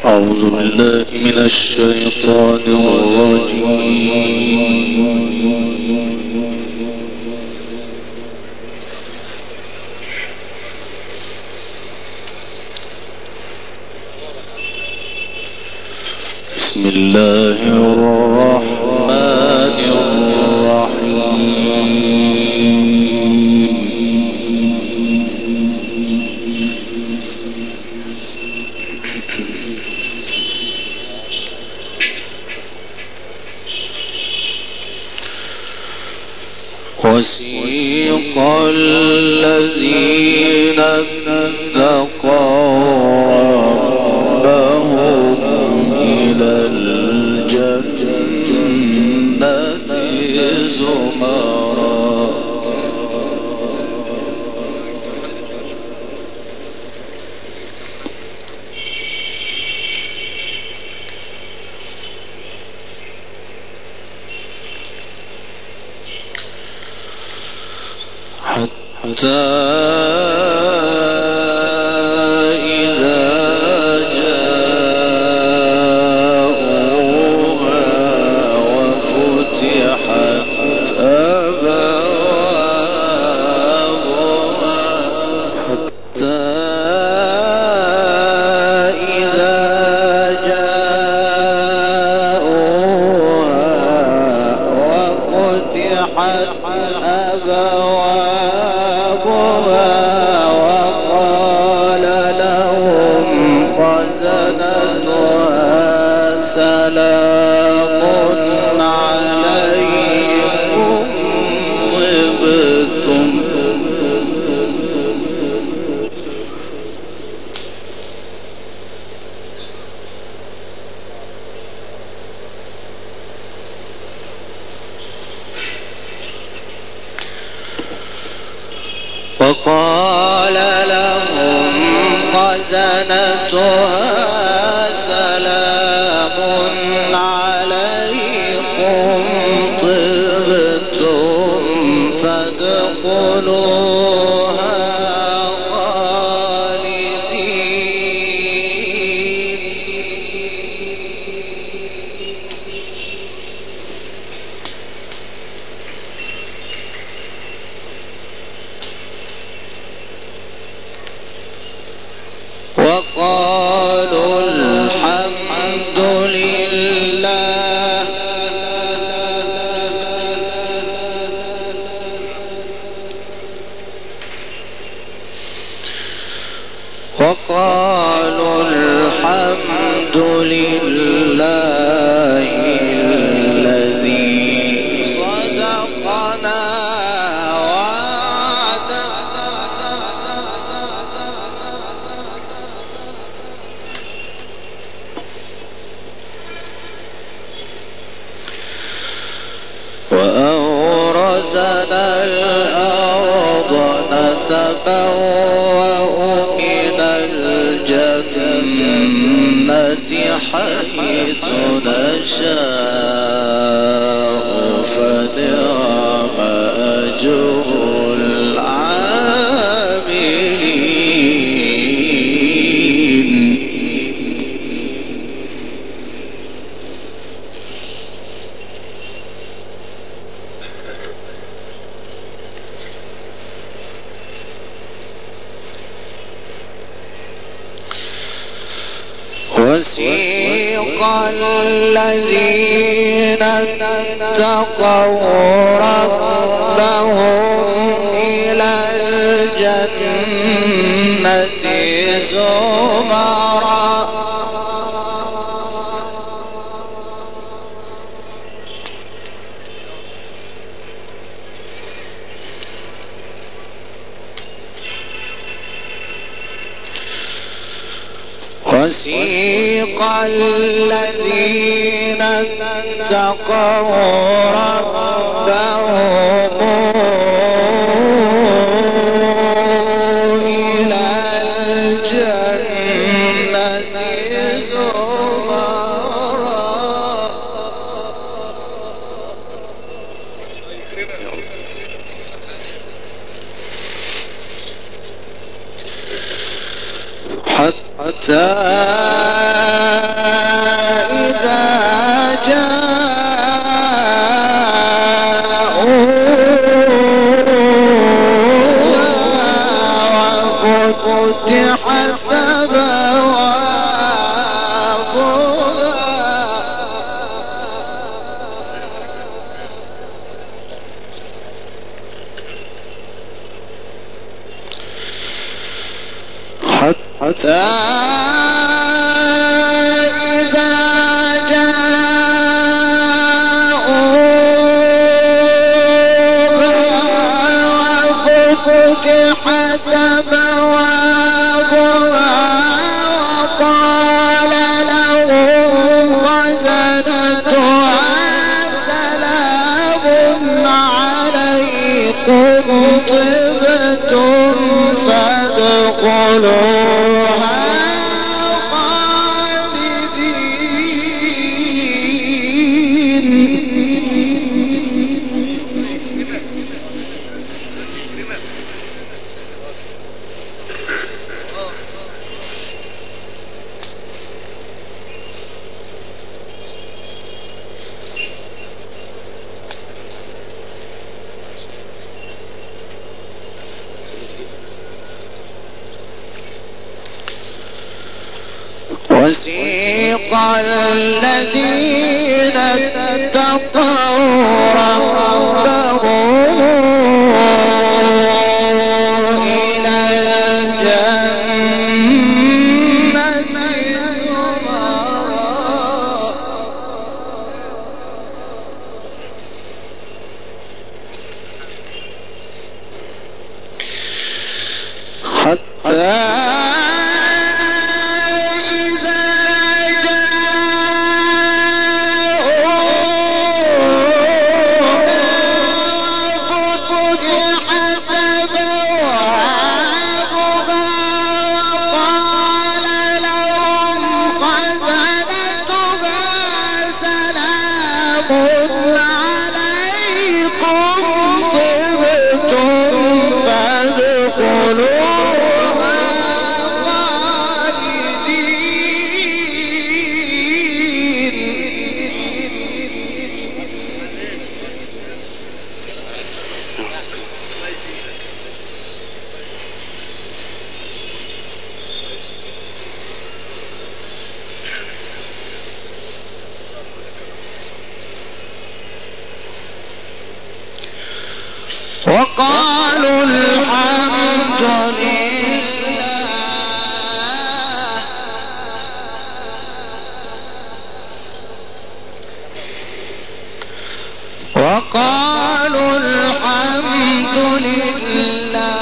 أعوذ بالله من الشيطان الرجيم. بسم الله الرحمن الرحيم. وسيق الذين اتقوا ربهم إلى الجنة زمرا حتى إذا جاءوها وفتحت أبوابها حتى إذا جاءوها وفتحت وقال لهم خزنتها سلام عليكم طبتم وقال لهم خزنتها سلام عليكم طبتم فادخلوها خالدين وقالوا الحمد لله الذي صدقنا وأورثنا الأرض نتبوأ من الجنة حيث نشاء فنعم أجر العاملين وسيق الذين اتقوا ربهم إلى الجنة زمرا وسيق الذين اتقوا ربهم إلى الجنة زمرا حتى وسيق الذين اتقوا ربهم إلى الجنة حتى وقالوا الحمد لله وقالوا الحمد لله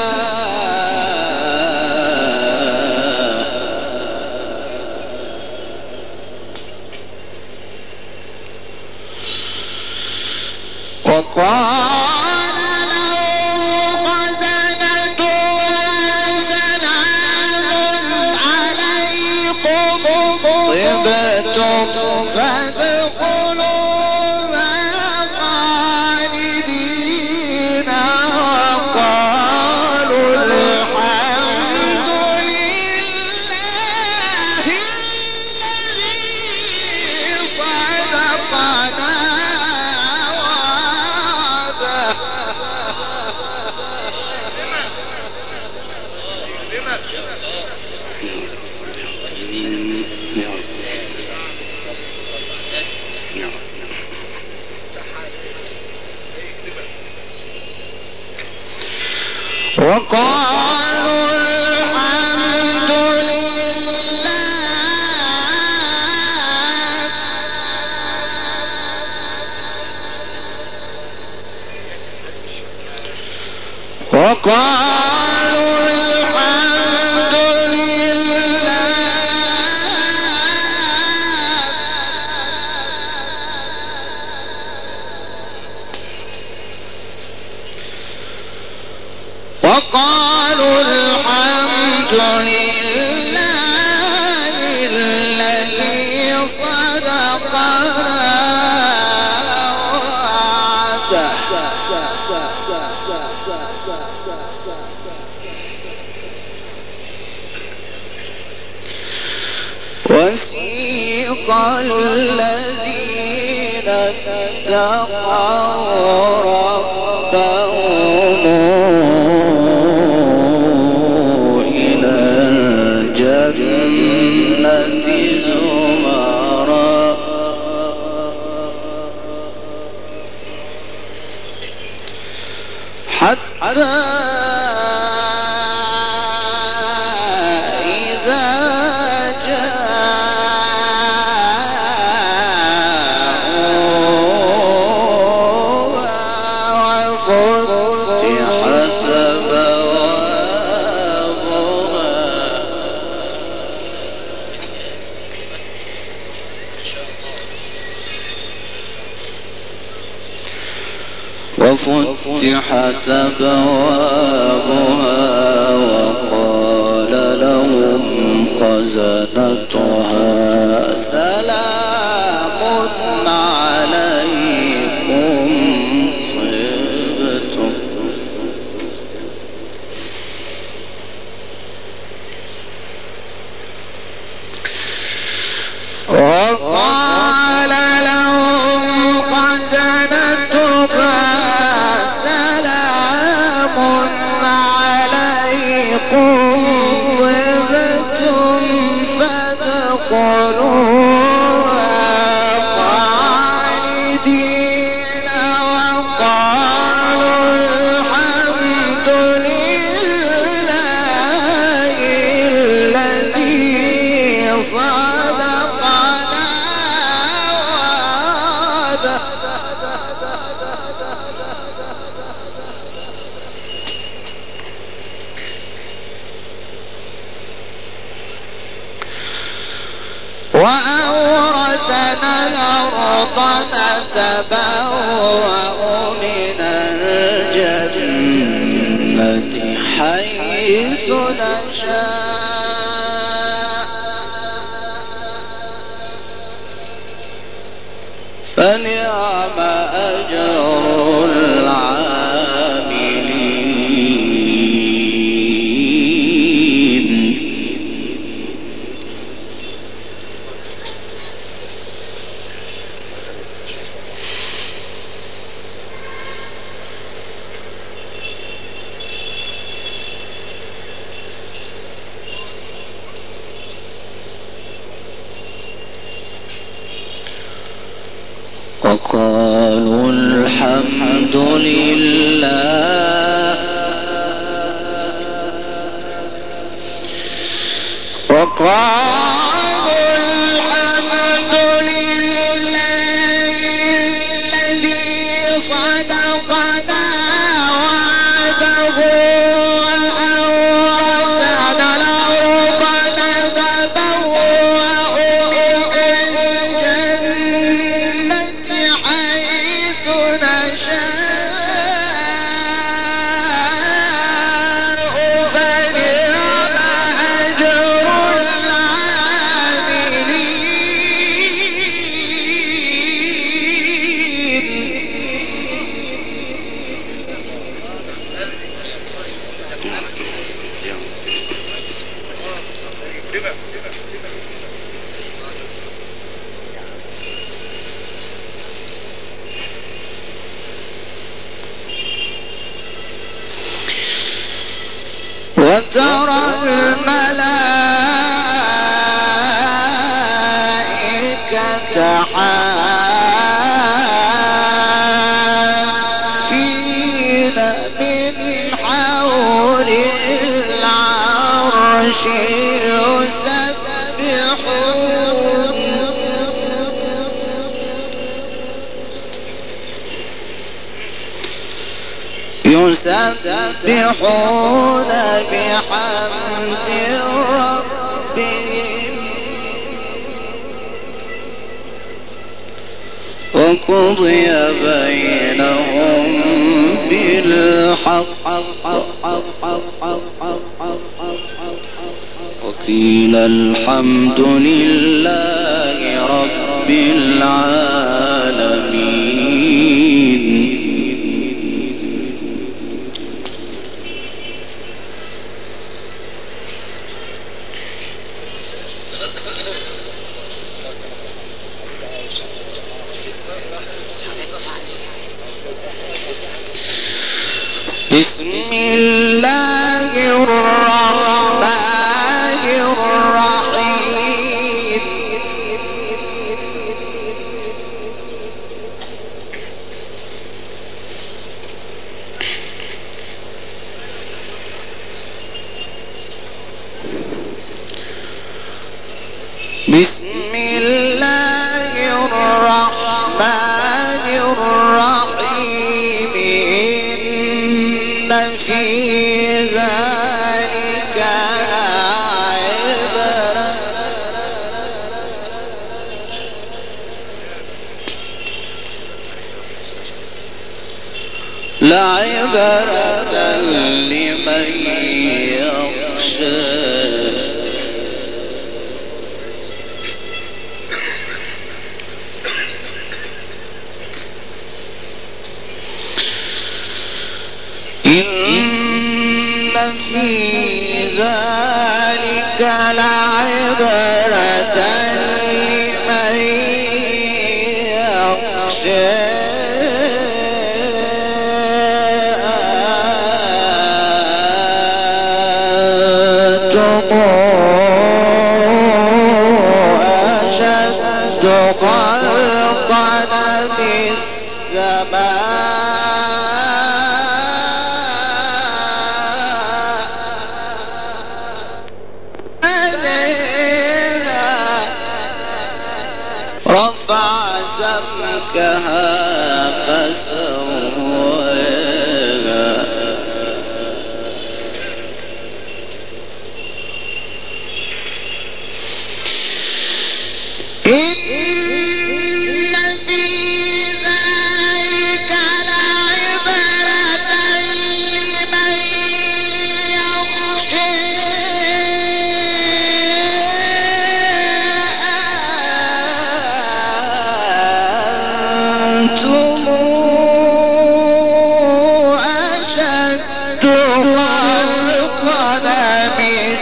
وقالوا الحمد لله وقالوا الحمد لله وقالوا الحمد لله الذي صدقنا وعده وسيق الذين اتقوا ربهم إلى الجنة زمرا حتى إذا وفتحت أبوابها وقال لهم خزنتها سلام عليكم طبتم وقال لهم خزنتها سلام عليكم طبتم فادخلوها وأورثنا الأرض نتبوأ من الجنة حيث نشاء فنعم أجر العاملين. وقالوا الحمد لله الذي صدقنا وعده وأورثنا الأرض نتبوأ من الجنة حيث نشاء فنعم أجر وترى الملائكة حافين من حول العرش يسبحون بحمد ربهم وقضي بينهم بالحق وقيل الحمد لله رب العالمين. بسم الله الرحمن الرحيم. بسم الله الرحمن الرحيم. إن في ذلك لعبرة لمن يخشى. إن في ذلك لعبرة لمن يخشى. أنتم خلقنا في السماء رفع سمكها فسواها إن في ذلك لعبرة لمن يخشى أنتم أشد خلقا من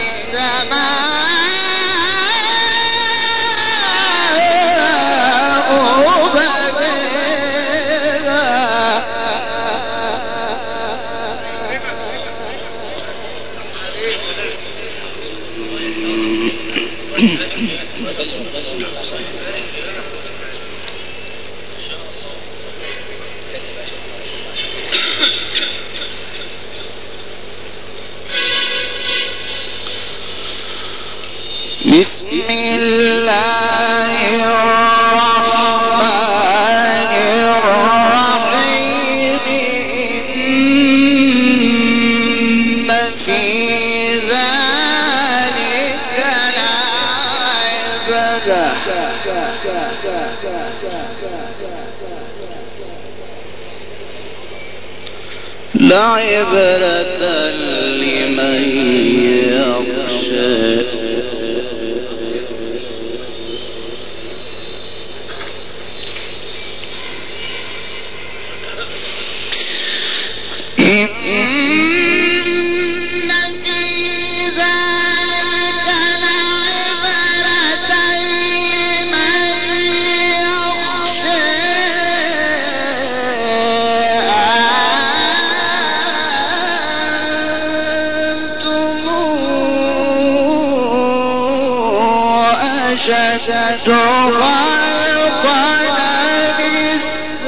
بسم الله الرحمن الرحيم إن في ذلك لعبرة لمن يخشى أشد خلقا من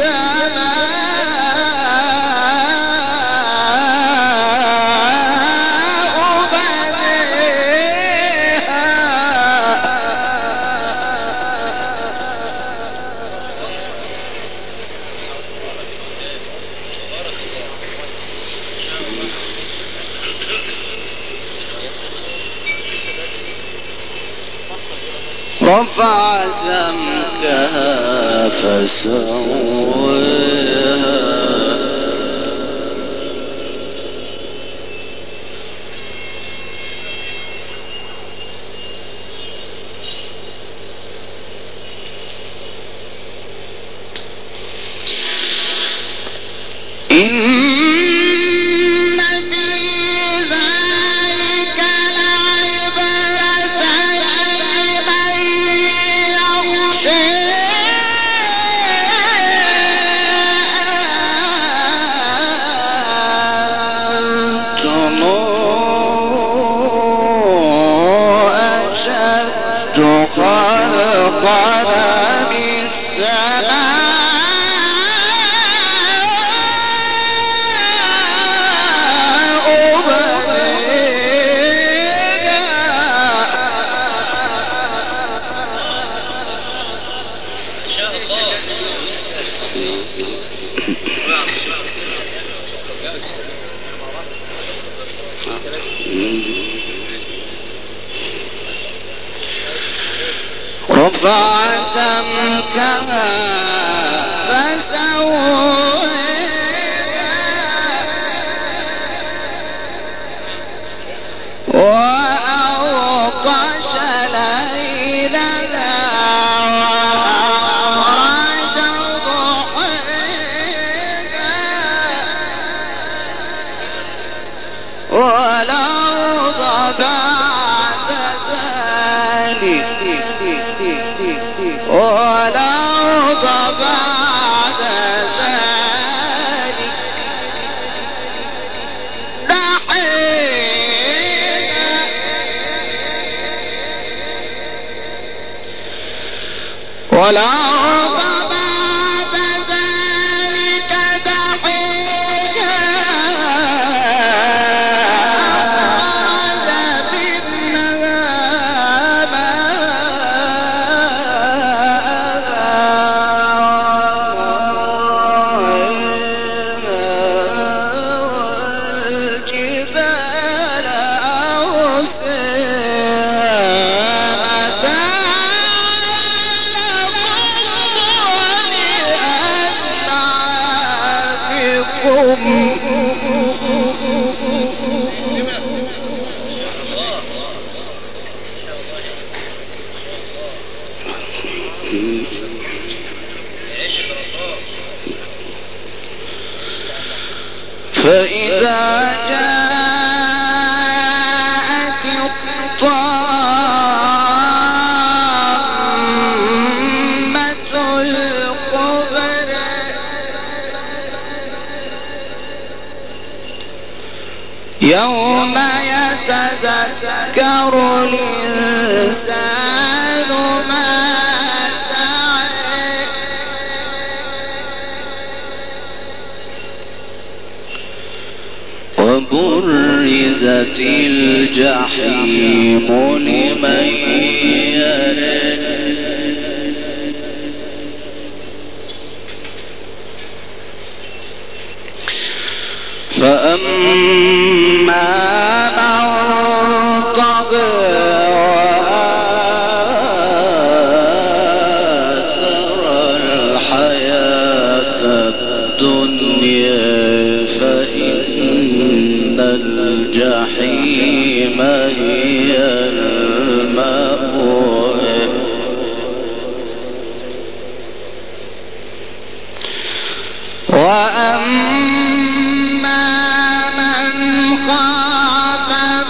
رفع سمكها فسواها رفع سمكها فسواها وأغطش ليلها وأخرج ضحاها والأرض بعد ذلك والأرض بعد ذلك دحيها والأرض بعد ذلك دحيها فإذا جاءت الطامة الكبرى يوم يتذكر الإنسان ما سعى وبرزت الجحيم لمن يرى فأما من طغى وآثر الحياة الدنيا فإن الجحيم هي المأوى وأما من خاف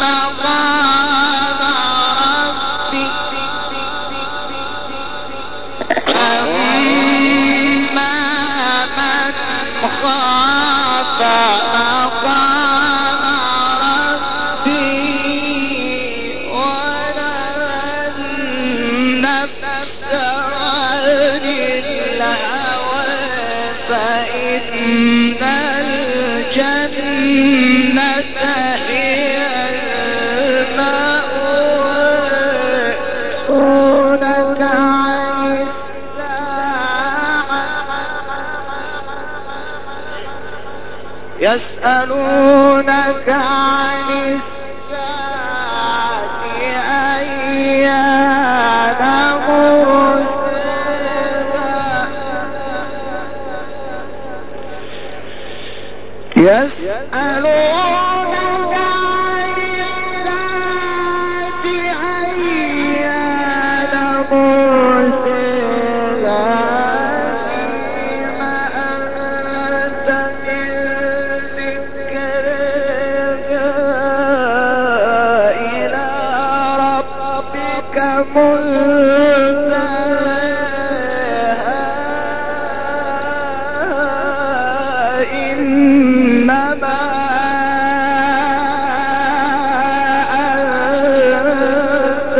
مقام ربه أما من خاف مقام ربه ونهى النفس عن الهوى فإن الجنة هي المأوى يسألونك عن الساعة أيان مرساها يسألونك عن الساعة أيان مرساها فيما أنت من ذكرها إلى ربك منتهاها إنما أنت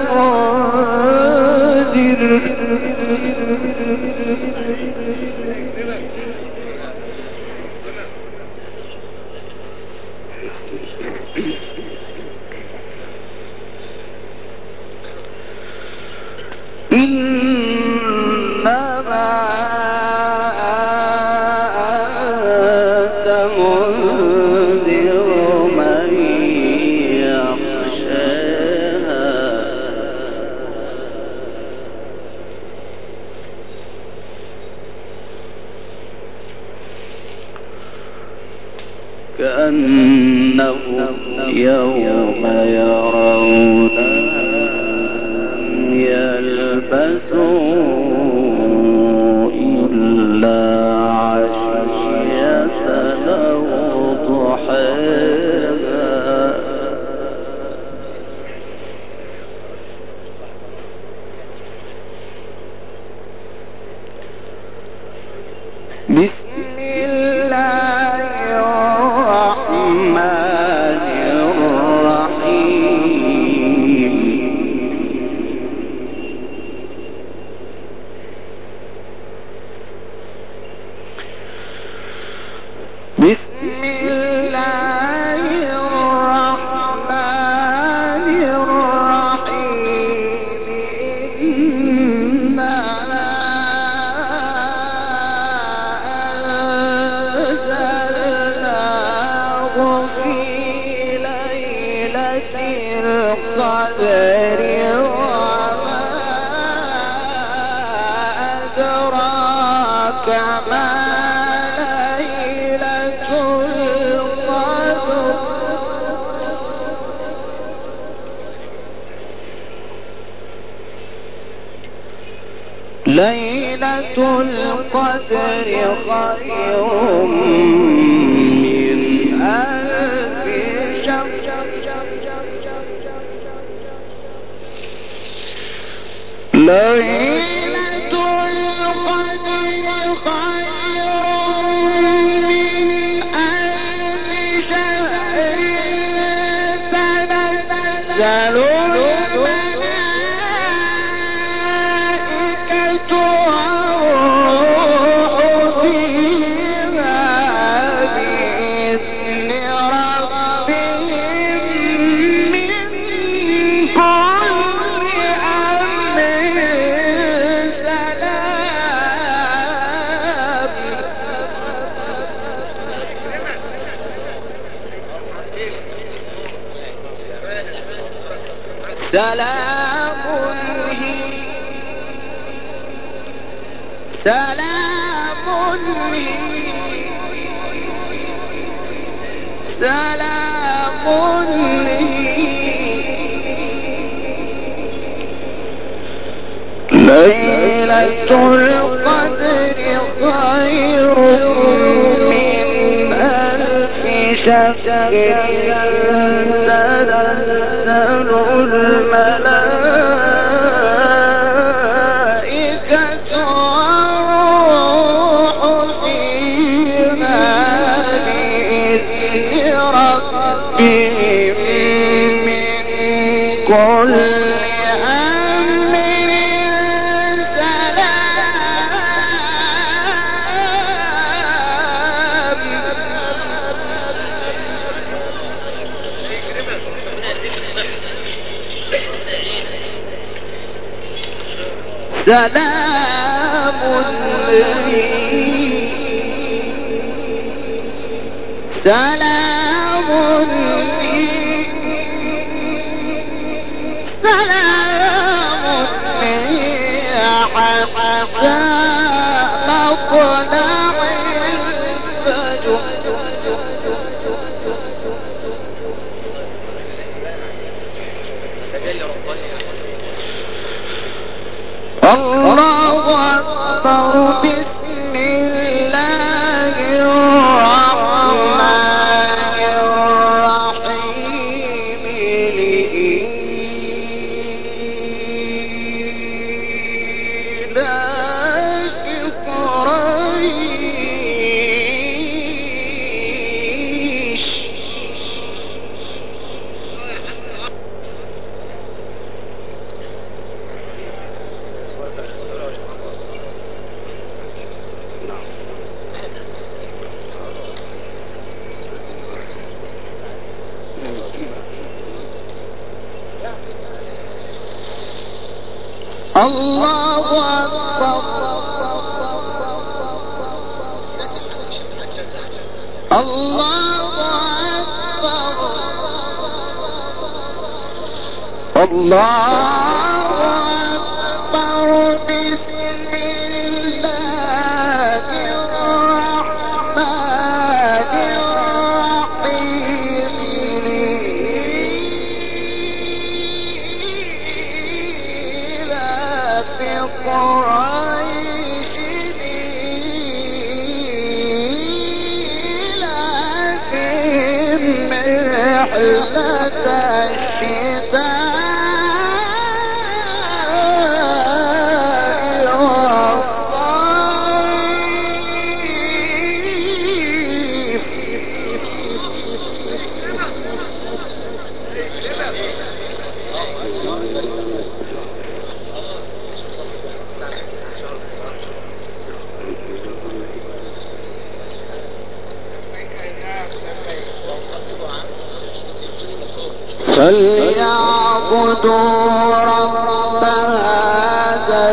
إنما أنت منذر من يخشاها كأنهم يوم يرونها يلبسوا إلا عشية أو ضحاها بسم الله الرحمن الرحيم أدراك ما ليلة القدر ليلة القدر خير من ألف شهر ليلة القدر خير من ألف شهر تنزل الملائكة والروح فيها بإذن ربهم من كل سلام هي سلام هي سلام هي ليلة القدر خير من ألف شهر تنزل الملائكة والروح فيها بإذن ربهم من كل سلام سلام سلام حتى مطلع الفجر الله أكبر بسم الله الرحمن الرحيم لإيلاف قريش الله أكبر الله أكبر الله أكبر بسم الله الرحمن الرحيم لإيلاف قريش إيلافهم رحلة الشتاء فليعبدوا رب هذا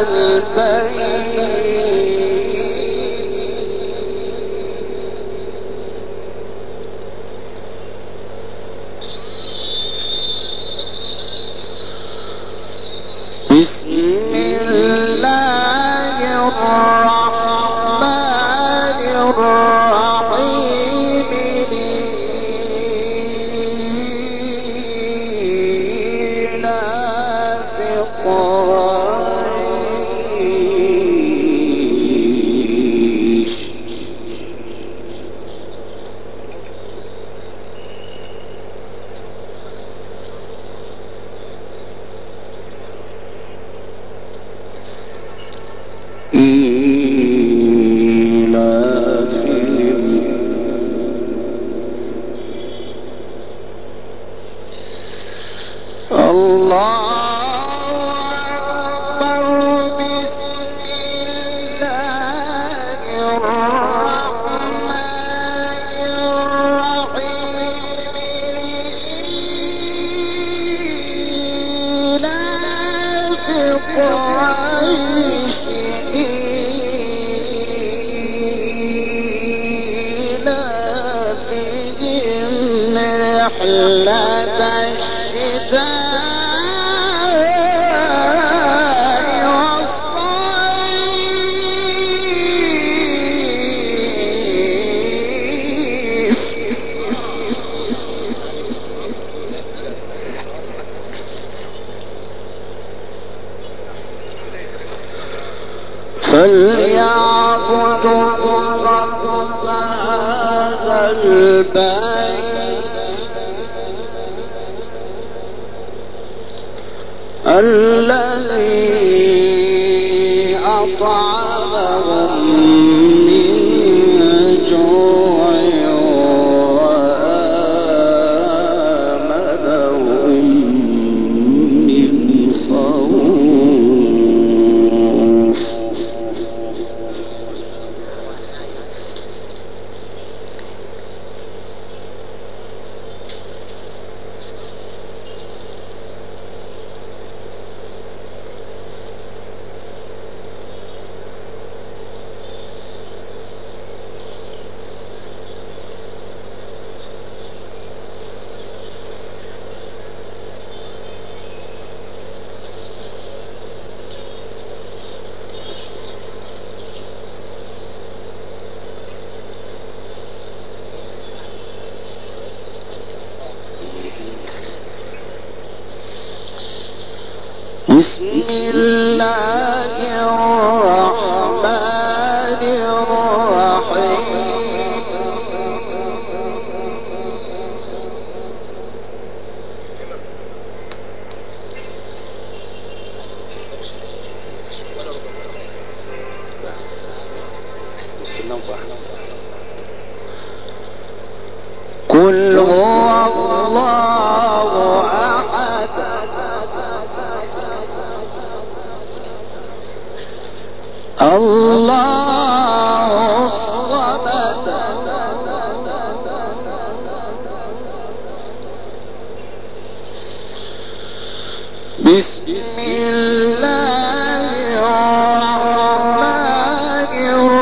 البيت بسم الله فليعبدوا رب هذا البيت الذي أطعمهم من جوع وآمنهم من خوف. بسم الله الرحمن الرحيم. قل هو الله أحد الله الصمد بسم الله الرحمن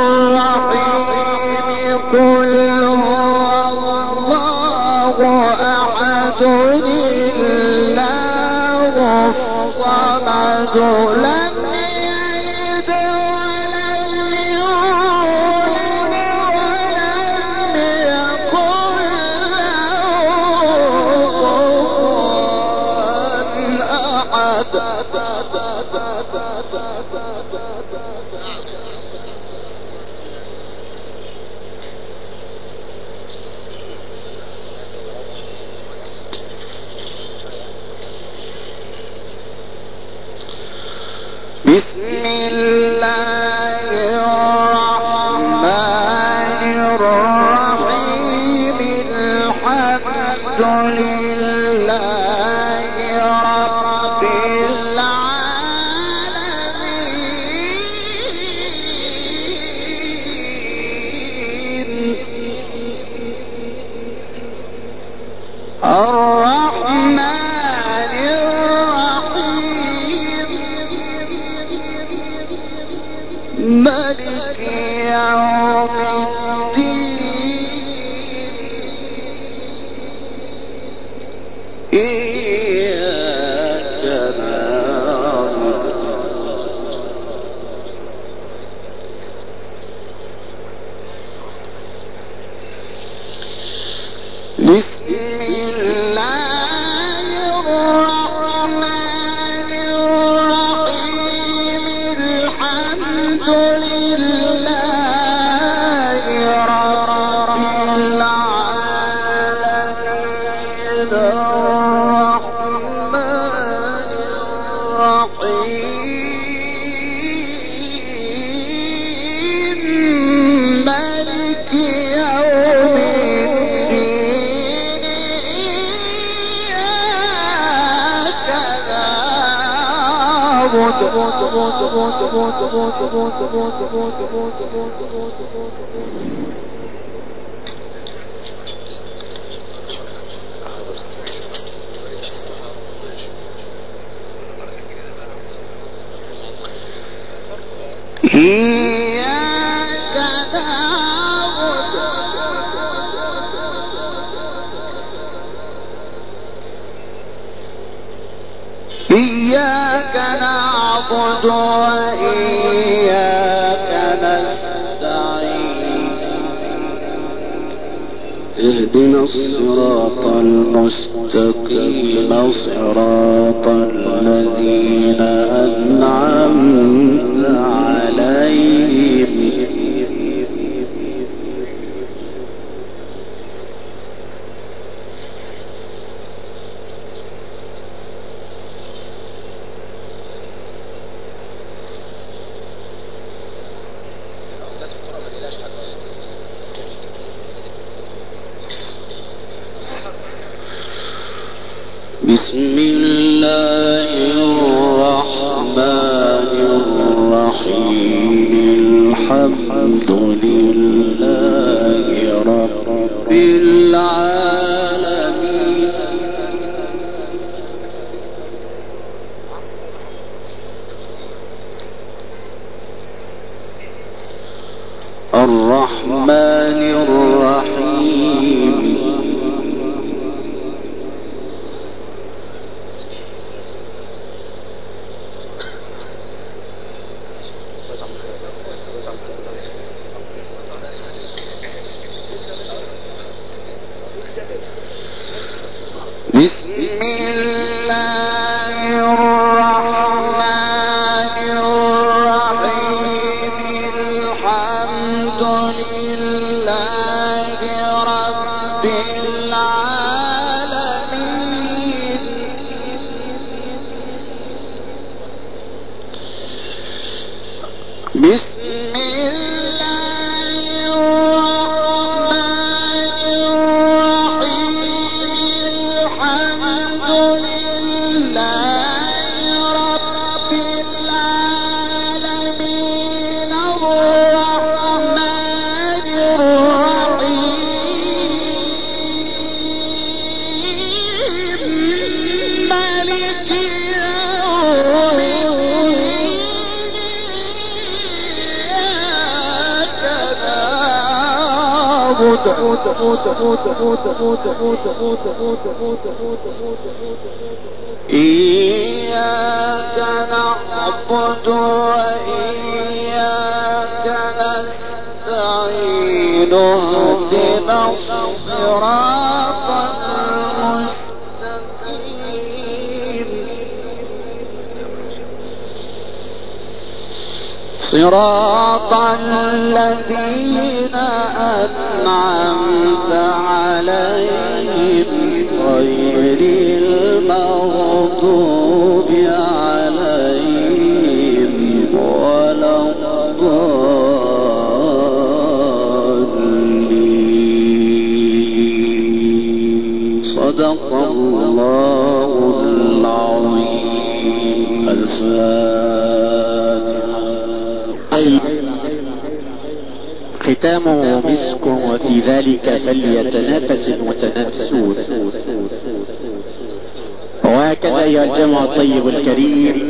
الرحيم. قل هو الله أحد الله الصمد لم يلد ولم يولد ولم يكن له أحد. بسم الله الرحمن الرحيم. الحمد لله رب العالمين الرحمن الرحيم مالك يوم الدين إياك نعبد إياك نعبد وإياك نستعين اهدنا الصراط المستقيم صراط الذين أنعمت عليهم بسم الله الرحمن الرحيم الحمد لله رب العالمين الرحمن الرحيم بسم الله الرحمن الرحيم الحمد لله رب العالمين بسم إياك نعبد وإياك نستعين اهدنا الصراط المستقيم صراط الذين أنعمت عليهم غير المغضوب عليهم ولا الضالين صدق الله العظيم. الفاتحة. ختامه مسك وفي ذلك فليتنافس المتنافسون. وهكذا أيها الجمع الطيب الكريم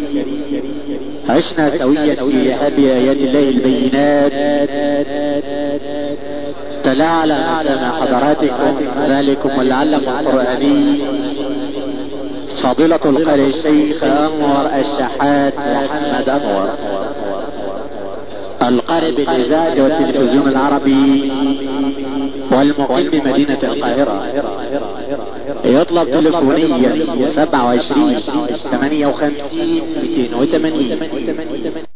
عشنا سويا في هذه آيات الله البينات تلا على أسماء حضراتكم ذلكم والعلم القرآني فضيلة القارئ الشيخ أنور الشحات محمد أنور القارئ بالإذاعة والتلفزيون العربي والمقيم بمدينة القاهرة. يطلب تلفونيا 27 58 280.